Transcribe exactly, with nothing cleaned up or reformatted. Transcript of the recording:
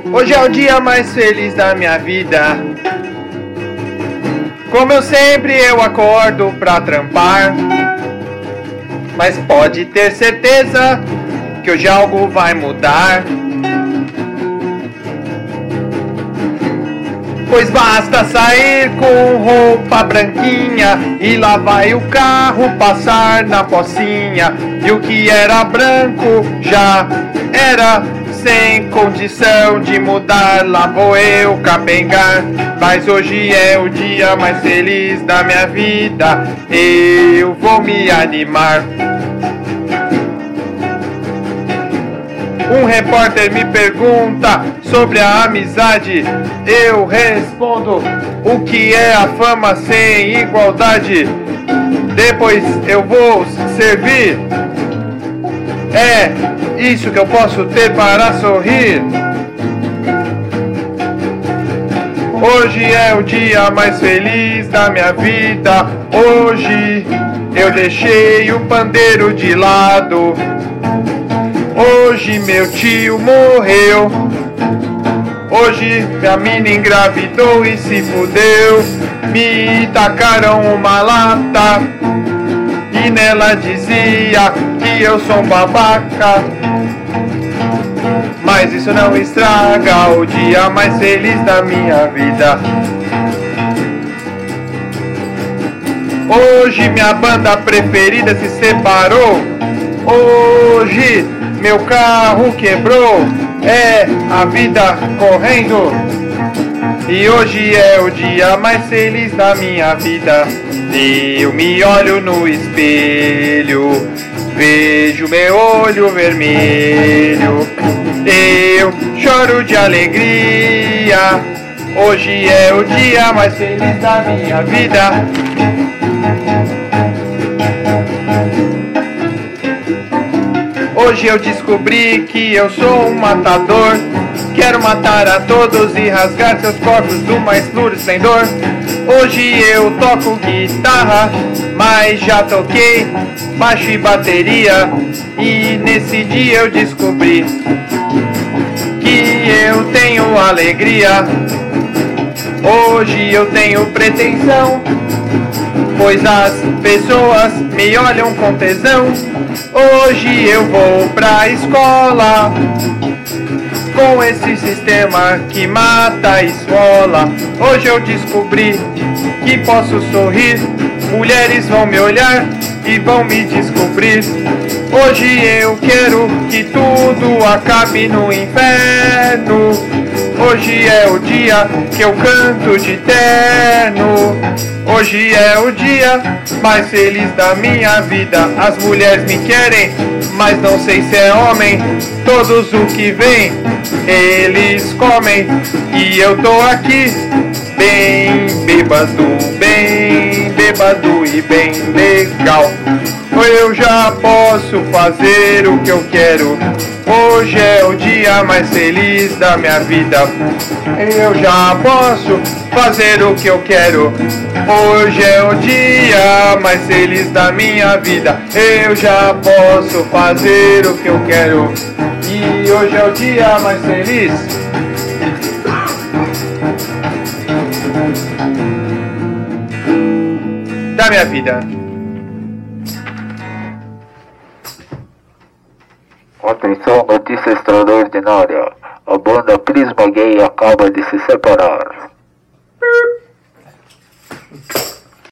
Hoje é o dia mais feliz da minha vida. Como eu sempre, eu acordo pra trampar. Mas pode ter certeza que hoje algo vai mudar. Pois basta sair com roupa branquinha e lá vai o carro passar na pocinha. E o que era branco já era sem condição de mudar. Lá vou eu capengar, mas hoje é o dia mais feliz da minha vida. Eu vou me animar. Um repórter me pergunta sobre a amizade. Eu respondo: o que é a fama sem igualdade? Depois eu vou servir. É isso que eu posso ter para sorrir. Hoje é o dia mais feliz da minha vida. Hoje eu deixei o pandeiro de lado. Hoje meu tio morreu. Hoje minha mina engravidou e se fudeu. Me tacaram uma lata e nela dizia que eu sou um babaca. Mas isso não estraga o dia mais feliz da minha vida. Hoje minha banda preferida se separou. Hoje meu carro quebrou. É a vida correndo. E hoje é o dia mais feliz da minha vida. Eu me olho no espelho, vejo meu olho vermelho. Eu choro de alegria. Hoje é o dia mais feliz da minha vida. Hoje eu descobri que eu sou um matador. Quero matar a todos e rasgar seus corpos do mais puro esplendor. Hoje eu toco guitarra, mas já toquei baixo e bateria. E nesse dia eu descobri que eu tenho alegria. Hoje eu tenho pretensão, pois as pessoas me olham com tesão. Hoje eu vou pra escola com esse sistema que mata e esfola. Hoje eu descobri que posso sorrir. Mulheres vão me olhar e vão me descobrir. Hoje eu quero que tudo acabe no inferno. Hoje é o dia que eu canto de terno. Hoje é o dia mais feliz da minha vida. As mulheres me querem, mas não sei se é homem. Todos o que vem, eles comem. E eu tô aqui, bem bêbado, bem bêbado e bem legal. Eu já posso fazer o que eu quero. Hoje é o dia mais feliz da minha vida. Eu já posso fazer o que eu quero. Hoje é o dia mais feliz da minha vida. Eu já posso fazer o que eu quero. E hoje é o dia mais feliz da minha vida. Atenção, notícia extraordinária. A banda Prisma Gay acaba de se separar.